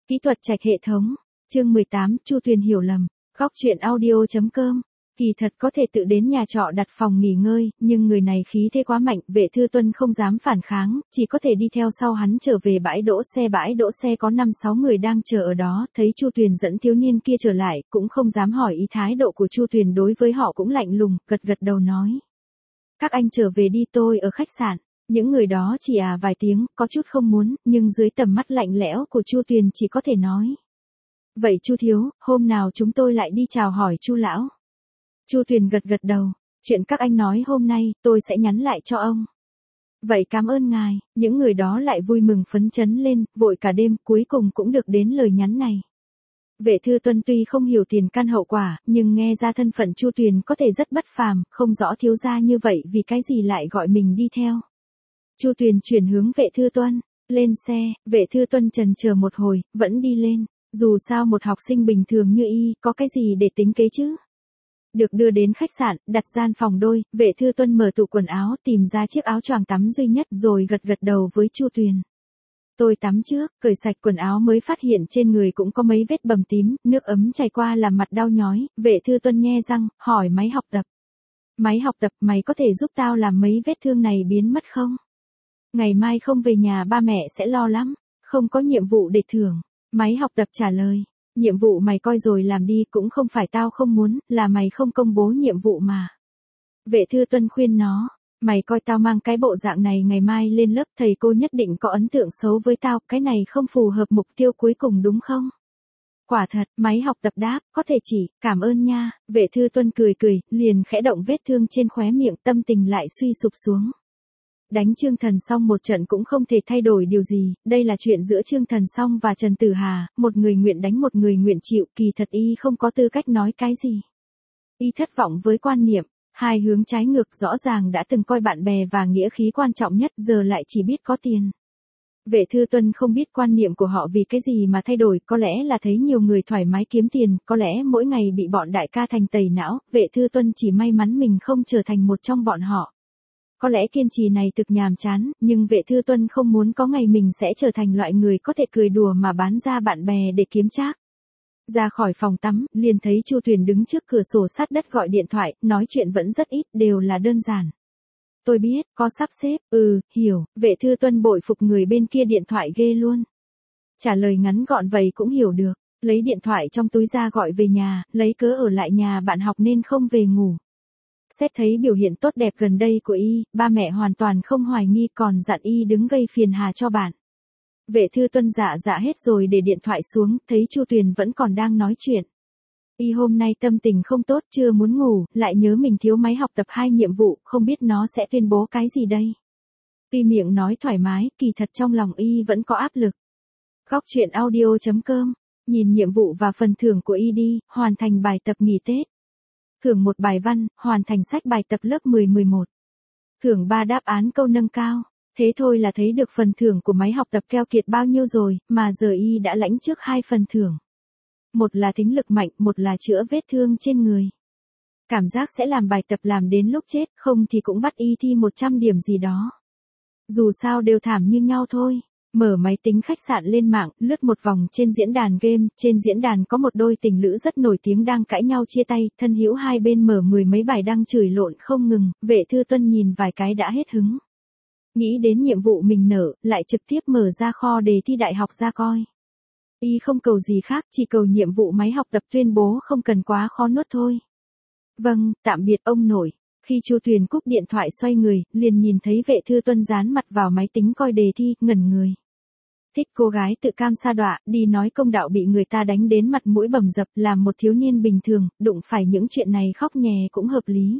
Kỹ thuật trạch hệ thống. Chương 18, Chu Tuyền hiểu lầm. Góc truyện audio.com. Kỳ thật có thể tự đến nhà trọ đặt phòng nghỉ ngơi, nhưng người này khí thế quá mạnh, Vệ Thư Tuân không dám phản kháng, chỉ có thể đi theo sau hắn trở về bãi đỗ xe có 5-6 người đang chờ ở đó, thấy Chu Tuyền dẫn thiếu niên kia trở lại, cũng không dám hỏi ý, thái độ của Chu Tuyền đối với họ cũng lạnh lùng, gật gật đầu nói. Các anh trở về đi, tôi ở khách sạn. Những người đó chỉ vài tiếng, có chút không muốn, nhưng dưới tầm mắt lạnh lẽo của Chu Tuyền chỉ có thể nói. Vậy Chu thiếu, hôm nào chúng tôi lại đi chào hỏi Chu lão. Chu Tuyền gật gật đầu, chuyện các anh nói hôm nay, tôi sẽ nhắn lại cho ông. Vậy cảm ơn ngài, những người đó lại vui mừng phấn chấn lên, vội cả đêm, cuối cùng cũng được đến lời nhắn này. Vệ Thư Tuân tuy không hiểu tiền căn hậu quả, nhưng nghe ra thân phận Chu Tuyền có thể rất bất phàm, không rõ thiếu gia như vậy vì cái gì lại gọi mình đi theo. Chu Tuyền chuyển hướng Vệ Thư Tuân, lên xe, Vệ Thư Tuân chần chờ một hồi, vẫn đi lên, dù sao một học sinh bình thường như y, có cái gì để tính kế chứ. Được đưa đến khách sạn, đặt gian phòng đôi, Vệ Thư Tuân mở tủ quần áo, tìm ra chiếc áo choàng tắm duy nhất rồi gật gật đầu với Chu Tuyền. Tôi tắm trước, cởi sạch quần áo mới phát hiện trên người cũng có mấy vết bầm tím, nước ấm chảy qua làm mặt đau nhói, Vệ Thư Tuân nhe răng, hỏi máy học tập. Máy học tập, mày có thể giúp tao làm mấy vết thương này biến mất không? Ngày mai không về nhà ba mẹ sẽ lo lắm, không có nhiệm vụ để thưởng. Máy học tập trả lời, nhiệm vụ mày coi rồi làm đi, cũng không phải tao không muốn, là mày không công bố nhiệm vụ mà. Vệ Thư Tuân khuyên nó, mày coi tao mang cái bộ dạng này ngày mai lên lớp thầy cô nhất định có ấn tượng xấu với tao, cái này không phù hợp mục tiêu cuối cùng đúng không? Quả thật, máy học tập đáp, có thể chỉ, cảm ơn nha, Vệ Thư Tuân cười cười, liền khẽ động vết thương trên khóe miệng, tâm tình lại suy sụp xuống. Đánh Trương Thần Song một trận cũng không thể thay đổi điều gì, đây là chuyện giữa Trương Thần Song và Trần Tử Hà, một người nguyện đánh một người nguyện chịu, kỳ thật y không có tư cách nói cái gì. Y thất vọng với quan niệm, hai hướng trái ngược, rõ ràng đã từng coi bạn bè và nghĩa khí quan trọng nhất, giờ lại chỉ biết có tiền. Vệ Thư Tuân không biết quan niệm của họ vì cái gì mà thay đổi, có lẽ là thấy nhiều người thoải mái kiếm tiền, có lẽ mỗi ngày bị bọn đại ca thành tẩy não, Vệ Thư Tuân chỉ may mắn mình không trở thành một trong bọn họ. Có lẽ kiên trì này thực nhàm chán, nhưng Vệ Thư Tuân không muốn có ngày mình sẽ trở thành loại người có thể cười đùa mà bán ra bạn bè để kiếm trác. Ra khỏi phòng tắm, liền thấy Chu Tuyền đứng trước cửa sổ sát đất gọi điện thoại, nói chuyện vẫn rất ít, đều là đơn giản. Tôi biết, có sắp xếp, hiểu, Vệ Thư Tuân bội phục người bên kia điện thoại ghê luôn. Trả lời ngắn gọn vậy cũng hiểu được, lấy điện thoại trong túi ra gọi về nhà, lấy cớ ở lại nhà bạn học nên không về ngủ. Xét thấy biểu hiện tốt đẹp gần đây của y, ba mẹ hoàn toàn không hoài nghi, còn dặn y đứng gây phiền hà cho bạn. Vệ Thư Tuân dạ hết rồi để điện thoại xuống, thấy Chu Tuyền vẫn còn đang nói chuyện. Y hôm nay tâm tình không tốt, chưa muốn ngủ, lại nhớ mình thiếu máy học tập 2 nhiệm vụ, không biết nó sẽ tuyên bố cái gì đây. Tuy miệng nói thoải mái, kỳ thật trong lòng y vẫn có áp lực. Góc truyện audio.com, nhìn nhiệm vụ và phần thưởng của y đi, hoàn thành bài tập nghỉ Tết. Thưởng 1 bài văn, hoàn thành sách bài tập lớp 10-11. Thưởng 3 đáp án câu nâng cao. Thế thôi là thấy được phần thưởng của máy học tập keo kiệt bao nhiêu rồi, mà giờ y đã lãnh trước 2 phần thưởng. Một là thính lực mạnh, một là chữa vết thương trên người. Cảm giác sẽ làm bài tập làm đến lúc chết, không thì cũng bắt y thi 100 điểm gì đó. Dù sao đều thảm như nhau thôi. Mở máy tính khách sạn lên mạng, lướt một vòng trên diễn đàn game, trên diễn đàn có một đôi tình lữ rất nổi tiếng đang cãi nhau chia tay, thân hữu hai bên mở 10 mấy bài đăng chửi lộn không ngừng, Vệ Thư Tuân nhìn vài cái đã hết hứng. Nghĩ đến nhiệm vụ mình nợ, lại trực tiếp mở ra kho đề thi đại học ra coi. Y không cầu gì khác, chỉ cầu nhiệm vụ máy học tập tuyên bố không cần quá khó nuốt thôi. Vâng, tạm biệt ông nội. Khi Chu Tuyền cúp điện thoại xoay người, liền nhìn thấy Vệ Thư Tuân dán mặt vào máy tính coi đề thi, ngẩn người. Thích cô gái tự cam sa đọa, đi nói công đạo bị người ta đánh đến mặt mũi bầm dập, làm một thiếu niên bình thường, đụng phải những chuyện này khóc nhè cũng hợp lý.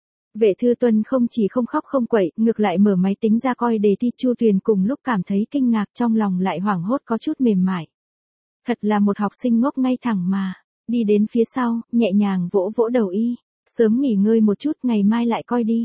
Vệ Thư Tuân không chỉ không khóc không quậy, ngược lại mở máy tính ra coi đề thi. Chu Tuyền cùng lúc cảm thấy kinh ngạc, trong lòng lại hoảng hốt có chút mềm mại. Thật là một học sinh ngốc ngay thẳng mà. Đi đến phía sau, nhẹ nhàng vỗ vỗ đầu y. Sớm nghỉ ngơi một chút, ngày mai lại coi đi.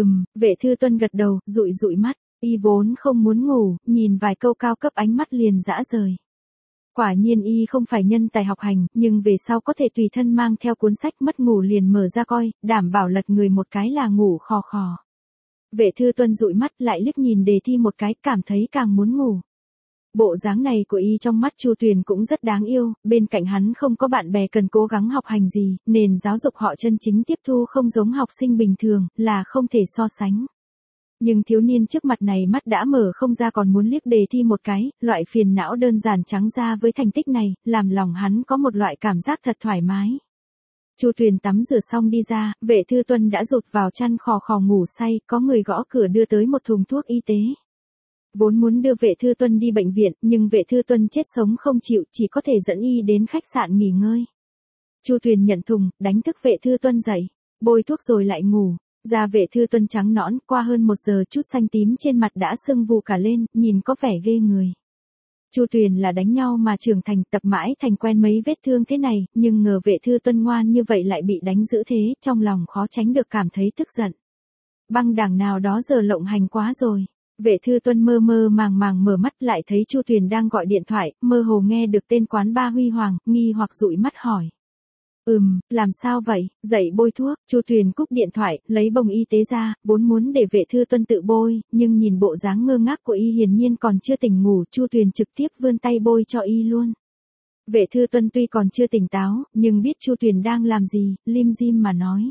Vệ Thư Tuân gật đầu, dụi mắt. Y vốn không muốn ngủ, nhìn vài câu cao cấp ánh mắt liền dã rời. Quả nhiên y không phải nhân tài học hành, nhưng về sau có thể tùy thân mang theo cuốn sách, mất ngủ liền mở ra coi, đảm bảo lật người một cái là ngủ khò khò. Vệ Thư Tuân dụi mắt lại liếc nhìn đề thi một cái, cảm thấy càng muốn ngủ. Bộ dáng này của y trong mắt Chu Tuyền cũng rất đáng yêu, bên cạnh hắn không có bạn bè cần cố gắng học hành gì, nền giáo dục họ chân chính tiếp thu không giống học sinh bình thường, là không thể so sánh. Nhưng thiếu niên trước mặt này mắt đã mở không ra còn muốn liếc đề thi một cái, loại phiền não đơn giản trắng ra với thành tích này, làm lòng hắn có một loại cảm giác thật thoải mái. Chu Tuyền tắm rửa xong đi ra, Vệ Thư Tuân đã rụt vào chăn khò khò ngủ say, có người gõ cửa đưa tới một thùng thuốc y tế. Vốn muốn đưa Vệ Thư Tuân đi bệnh viện, nhưng Vệ Thư Tuân chết sống không chịu, chỉ có thể dẫn y đến khách sạn nghỉ ngơi. Chu Tuyền nhận thùng, đánh thức Vệ Thư Tuân dậy, bôi thuốc rồi lại ngủ. Da Vệ Thư Tuân trắng nõn, qua hơn 1 giờ chút xanh tím trên mặt đã sưng vù cả lên, nhìn có vẻ ghê người. Chu Tuyền là đánh nhau mà trưởng thành, tập mãi thành quen mấy vết thương thế này, nhưng ngờ Vệ Thư Tuân ngoan như vậy lại bị đánh dữ thế, trong lòng khó tránh được cảm thấy tức giận. Băng đảng nào đó giờ lộng hành quá rồi. Vệ Thư Tuân mơ mơ màng màng mở mắt lại thấy Chu Tuyền đang gọi điện thoại, mơ hồ nghe được tên quán ba Huy Hoàng, nghi hoặc dụi mắt hỏi. Làm sao vậy, dậy bôi thuốc, Chu Tuyền cúp điện thoại, lấy bông y tế ra, vốn muốn để Vệ Thư Tuân tự bôi, nhưng nhìn bộ dáng ngơ ngác của y hiển nhiên còn chưa tỉnh ngủ, Chu Tuyền trực tiếp vươn tay bôi cho y luôn. Vệ Thư Tuân tuy còn chưa tỉnh táo, nhưng biết Chu Tuyền đang làm gì, lim dim mà nói.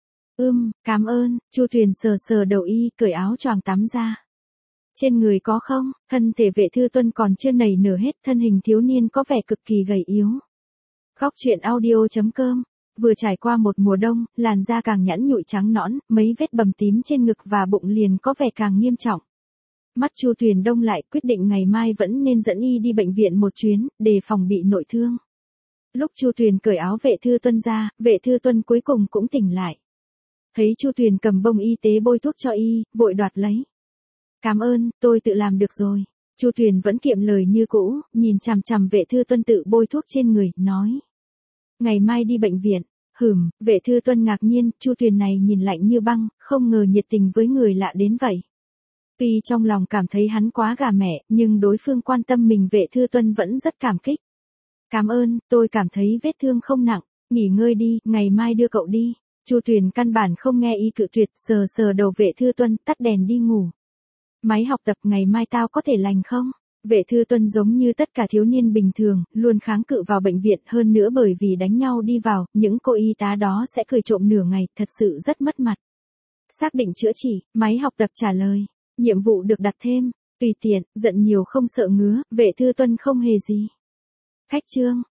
Cảm ơn, Chu Tuyền sờ sờ đầu y, cởi áo choàng tắm ra. Trên người có không, thân thể Vệ Thư Tuân còn chưa nảy nở hết, thân hình thiếu niên có vẻ cực kỳ gầy yếu. Góc truyện audio.com, vừa trải qua một mùa đông, làn da càng nhẵn nhụi trắng nõn, mấy vết bầm tím trên ngực và bụng liền có vẻ càng nghiêm trọng. Mắt Chu Tuyền đông lại, quyết định ngày mai vẫn nên dẫn y đi bệnh viện một chuyến, để phòng bị nội thương. Lúc Chu Tuyền cởi áo Vệ Thư Tuân ra, Vệ Thư Tuân cuối cùng cũng tỉnh lại. Thấy Chu Tuyền cầm bông y tế bôi thuốc cho y, vội đoạt lấy. Cảm ơn, tôi tự làm được rồi. Chu Tuyền vẫn kiệm lời như cũ, nhìn chằm chằm Vệ Thư Tuân tự bôi thuốc trên người, nói. Ngày mai đi bệnh viện. Vệ Thư Tuân ngạc nhiên, Chu Tuyền này nhìn lạnh như băng, không ngờ nhiệt tình với người lạ đến vậy. Tuy trong lòng cảm thấy hắn quá gà mẹ, nhưng đối phương quan tâm mình Vệ Thư Tuân vẫn rất cảm kích. Cảm ơn, tôi cảm thấy vết thương không nặng, nghỉ ngơi đi, ngày mai đưa cậu đi. Chu Tuyền căn bản không nghe y cự tuyệt, sờ sờ đầu Vệ Thư Tuân, tắt đèn đi ngủ. Máy học tập ngày mai tao có thể lành không? Vệ Thư Tuân giống như tất cả thiếu niên bình thường, luôn kháng cự vào bệnh viện, hơn nữa bởi vì đánh nhau đi vào, những cô y tá đó sẽ cười trộm nửa ngày, thật sự rất mất mặt. Xác định chữa trị, máy học tập trả lời. Nhiệm vụ được đặt thêm, tùy tiện, giận nhiều không sợ ngứa, Vệ Thư Tuân không hề gì. Khách trương,